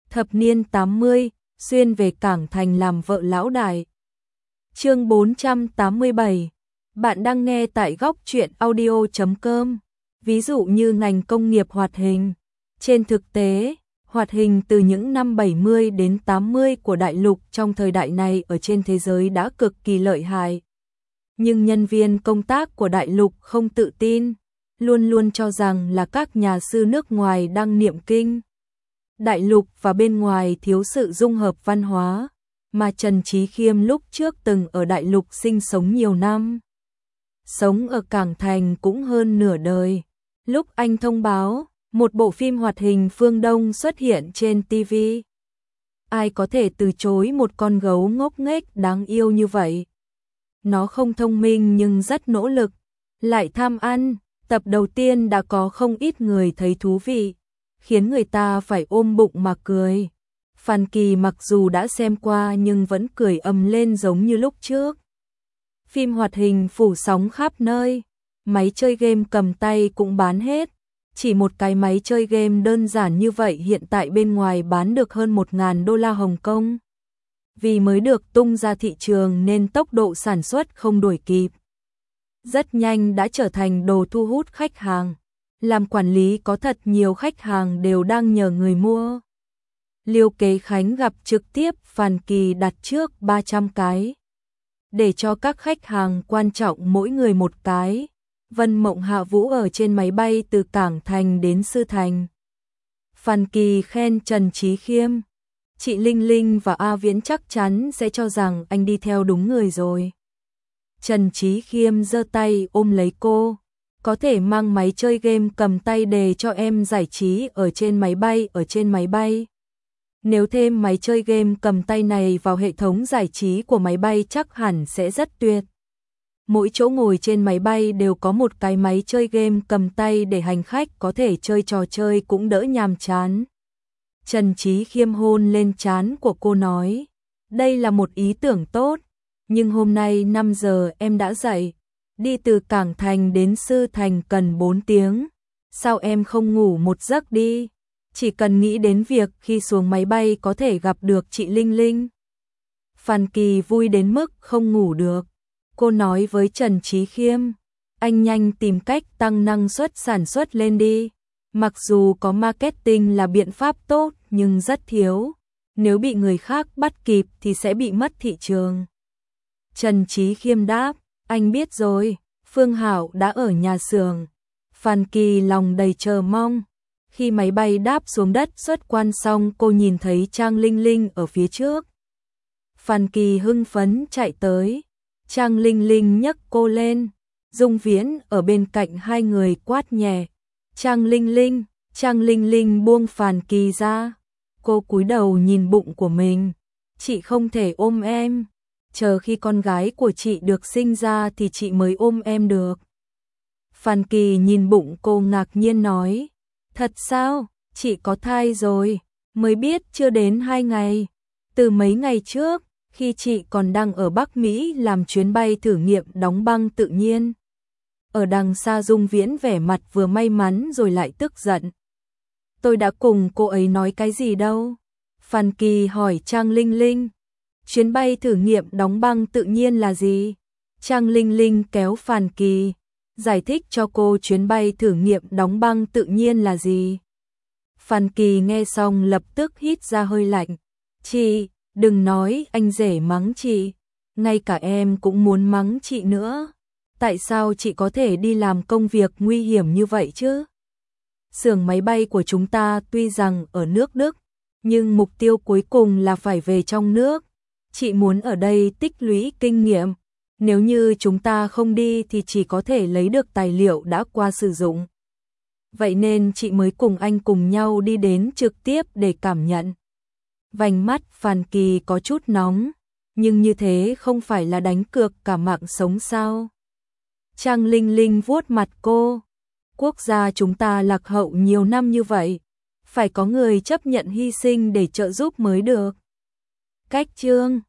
thập niên 80, xuyên về Cảng Thành làm vợ lão đại. Chương 487. Bạn đang nghe tại góc truyện audio.com. Ví dụ như ngành công nghiệp hoạt hình. Trên thực tế, hoạt hình từ những năm 70 đến 80 của đại lục trong thời đại này ở trên thế giới đã cực kỳ lợi hại. Nhưng nhân viên công tác của đại lục không tự tin, luôn luôn cho rằng là các nhà sư nước ngoài đang niệm kinh. Đại lục và bên ngoài thiếu sự dung hợp văn hóa, mà Trần Chí Khiêm lúc trước từng ở đại lục sinh sống nhiều năm. Sống ở Cảng Thành cũng hơn nửa đời. Lúc anh thông báo, một bộ phim hoạt hình phương Đông xuất hiện trên TV. Ai có thể từ chối một con gấu ngốc nghếch đáng yêu như vậy? Nó không thông minh nhưng rất nỗ lực, lại tham ăn. Tập đầu tiên đã có không ít người thấy thú vị, khiến người ta phải ôm bụng mà cười. Phan Kỳ mặc dù đã xem qua nhưng vẫn cười ầm lên giống như lúc trước. Phim hoạt hình phủ sóng khắp nơi, máy chơi game cầm tay cũng bán hết. Chỉ một cái máy chơi game đơn giản như vậy hiện tại bên ngoài bán được hơn 1.000 đô la Hồng Kông. Vì mới được tung ra thị trường nên tốc độ sản xuất không đuổi kịp. Rất nhanh đã trở thành đồ thu hút khách hàng. Làm quản lý có thật nhiều khách hàng đều đang nhờ người mua. Liêu Kế Khánh gặp trực tiếp Phan Kỳ đặt trước 300 cái. Để cho các khách hàng quan trọng mỗi người một cái. Vân Mộng Hạ Vũ ở trên máy bay từ Cảng Thành đến Sư Thành. Phan Kỳ khen Trần Chí Khiêm. Chị Linh Linh và A Viễn chắc chắn sẽ cho rằng anh đi theo đúng người rồi. Trần Chí Khiêm giơ tay ôm lấy cô. Có thể mang máy chơi game cầm tay để cho em giải trí ở trên máy bay. Nếu thêm máy chơi game cầm tay này vào hệ thống giải trí của máy bay chắc hẳn sẽ rất tuyệt. Mỗi chỗ ngồi trên máy bay đều có một cái máy chơi game cầm tay để hành khách có thể chơi trò chơi cũng đỡ nhàm chán. Trần Chí Khiêm hôn lên trán của cô nói, đây là một ý tưởng tốt, nhưng hôm nay 5 giờ em đã dậy, đi từ Cảng Thành đến Sư Thành cần 4 tiếng, sao em không ngủ một giấc đi, chỉ cần nghĩ đến việc khi xuống máy bay có thể gặp được chị Linh Linh. Phan Kỳ vui đến mức không ngủ được, cô nói với Trần Chí Khiêm, anh nhanh tìm cách tăng năng suất sản xuất lên đi. Mặc dù có marketing là biện pháp tốt nhưng rất thiếu, nếu bị người khác bắt kịp thì sẽ bị mất thị trường. Trần Chí Khiêm đáp, anh biết rồi, Phương Hảo đã ở nhà xưởng. Phan Kỳ lòng đầy chờ mong. Khi máy bay đáp xuống đất xuất quan xong cô nhìn thấy Trang Linh Linh ở phía trước. Phan Kỳ hưng phấn chạy tới. Trang Linh Linh nhấc cô lên. Dung Viễn ở bên cạnh hai người quát nhẹ. Trang Linh Linh buông Phan Kỳ ra. Cô cúi đầu nhìn bụng của mình. Chị không thể ôm em. Chờ khi con gái của chị được sinh ra thì chị mới ôm em được. Phan Kỳ nhìn bụng cô ngạc nhiên nói. Thật sao? Chị có thai rồi. Mới biết chưa đến 2 ngày. Từ mấy ngày trước, khi chị còn đang ở Bắc Mỹ làm chuyến bay thử nghiệm đóng băng tự nhiên. Ở đằng xa Dung Viễn vẻ mặt vừa may mắn rồi lại tức giận. Tôi đã cùng cô ấy nói cái gì đâu? Phan Kỳ hỏi Trang Linh Linh. Chuyến bay thử nghiệm đóng băng tự nhiên là gì? Trang Linh Linh kéo Phan Kỳ, giải thích cho cô chuyến bay thử nghiệm đóng băng tự nhiên là gì. Phan Kỳ nghe xong lập tức hít ra hơi lạnh. Chị, đừng nói anh rể mắng chị, ngay cả em cũng muốn mắng chị nữa. Tại sao chị có thể đi làm công việc nguy hiểm như vậy chứ? Xưởng máy bay của chúng ta tuy rằng ở nước Đức, nhưng mục tiêu cuối cùng là phải về trong nước. Chị muốn ở đây tích lũy kinh nghiệm. Nếu như chúng ta không đi thì chỉ có thể lấy được tài liệu đã qua sử dụng. Vậy nên chị mới cùng anh cùng nhau đi đến trực tiếp để cảm nhận. Vành mắt Phan Kỳ có chút nóng, nhưng như thế không phải là đánh cược cả mạng sống sao? Trang Linh Linh vuốt mặt cô. Quốc gia chúng ta lạc hậu nhiều năm như vậy, phải có người chấp nhận hy sinh để trợ giúp mới được. Cách chương